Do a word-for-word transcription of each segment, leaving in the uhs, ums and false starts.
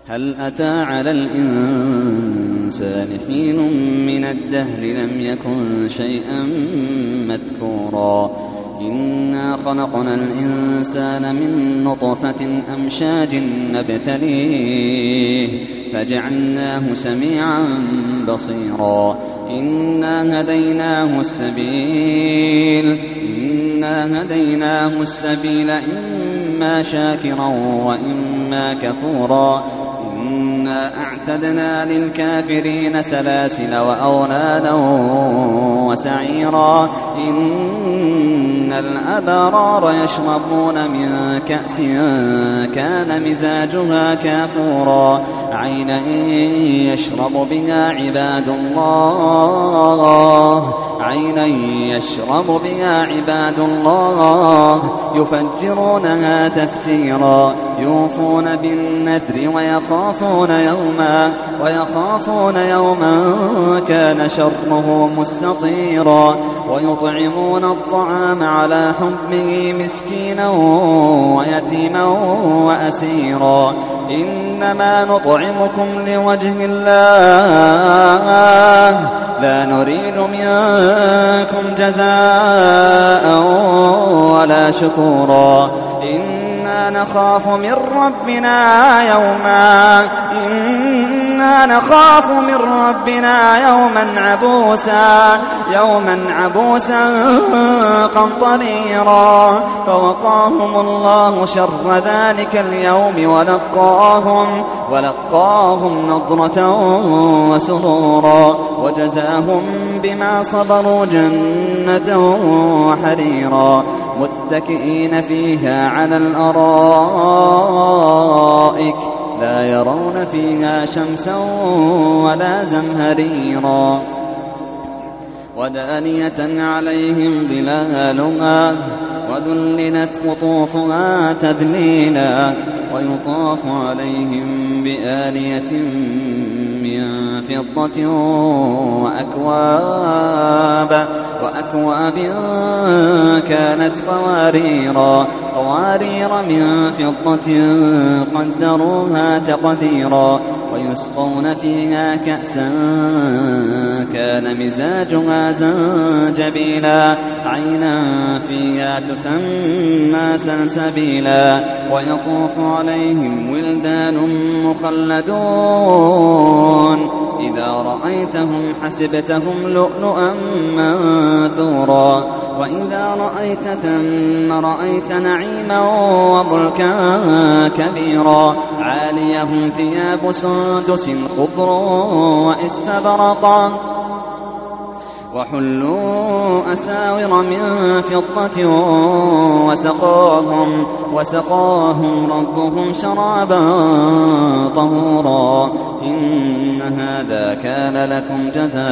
هل أتى على الإنسان حين من الدهر لم يكن شيئا مذكورا إنا خلقنا الإنسان من نطفة أمشاج نبتليه فجعلناه سميعا بصيرا إنا هديناه السبيل إنا هديناه السبيل إما شاكرا وإما كفورا إنا أعتدنا للكافرين سلاسل وأغلالا وسعيرا إن الأبرار يشربون من كأس كان مزاجها كافورا عينا يشرب بها عباد الله عينا يشرب بها عباد الله يفجرونها تفجيرا يوفون بالنذر ويخافون يوما ويخافون يوما كان شره مستطيرا ويطعمون الطعام على حبه مسكينا ويتيما وأسيرا إنما نطعمكم لوجه الله لا نريد منكم جزاء ولا شكورا إنا نخاف من ربنا يوما إنا نخاف من ربنا يوما عبوسا يوما عبوسا قمطريرا فوقاهم الله شر ذلك اليوم ولقاهم ولقاهم نضرة وسرورا وجزاهم بما صبروا جنة وحريرا متكئين فيها على الأرائك لا يرون فيها شمسا ولا زمهريرا ودانية عليهم ظلالها وذللت قطوفها تذليلا ويطاف عليهم بآنية من فضة وأكواب وأكواب كانت قواريرا قوارير من فضة قدروها تقديرا ويسقون فيها كأسا كان مزاجها زنجبيلا عينا فيها تسمى سلسبيلا ويطوف عليهم ولدان مخلدون إذا رأيتهم حسبتهم لؤلؤا منثورا وإذا رأيت ثم رأيت نعيما وملكا كبيرا عاليهم ثياب سندس خضر واستبرقا وحلوا أساور من فضة وسقاهم, وسقاهم ربهم شرابا طهورا إن هذا كان لكم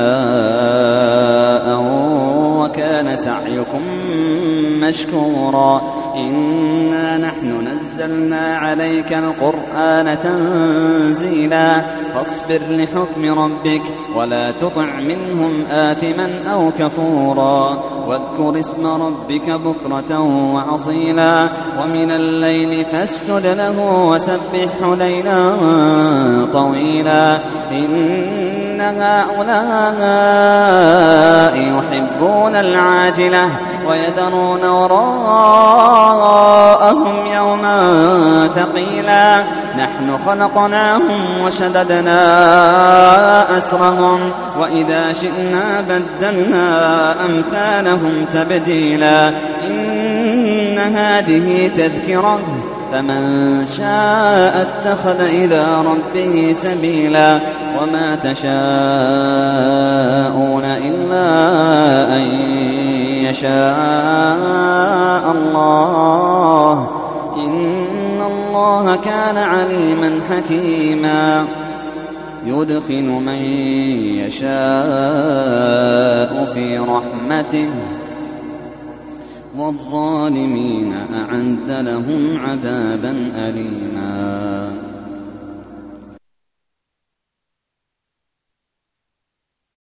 جزاء وكان سعيكم مشكورا إنا نحن نزلنا عليك القرآن تنزيلا فاصبر لحكم ربك ولا تطع منهم آثما أو كفورا واذكر اسم ربك بكرة وأصيلا ومن الليل فاسجد له وسبحه ليلا طويلا إن هؤلاء يحبون العاجلة ويذرون وراءهم يوما ثقيلا نحن خلقناهم وشددنا أسرهم وإذا شئنا بدلنا أمثالهم تبديلا إن هذه تذكرة فمن شاء اتخذ إلى ربه سبيلا وما تشاءون إلا أن يشاء الله إن الله كان عليما حكيما يدخل من يشاء في رحمته والظالمين أعد لهم عذابا أليما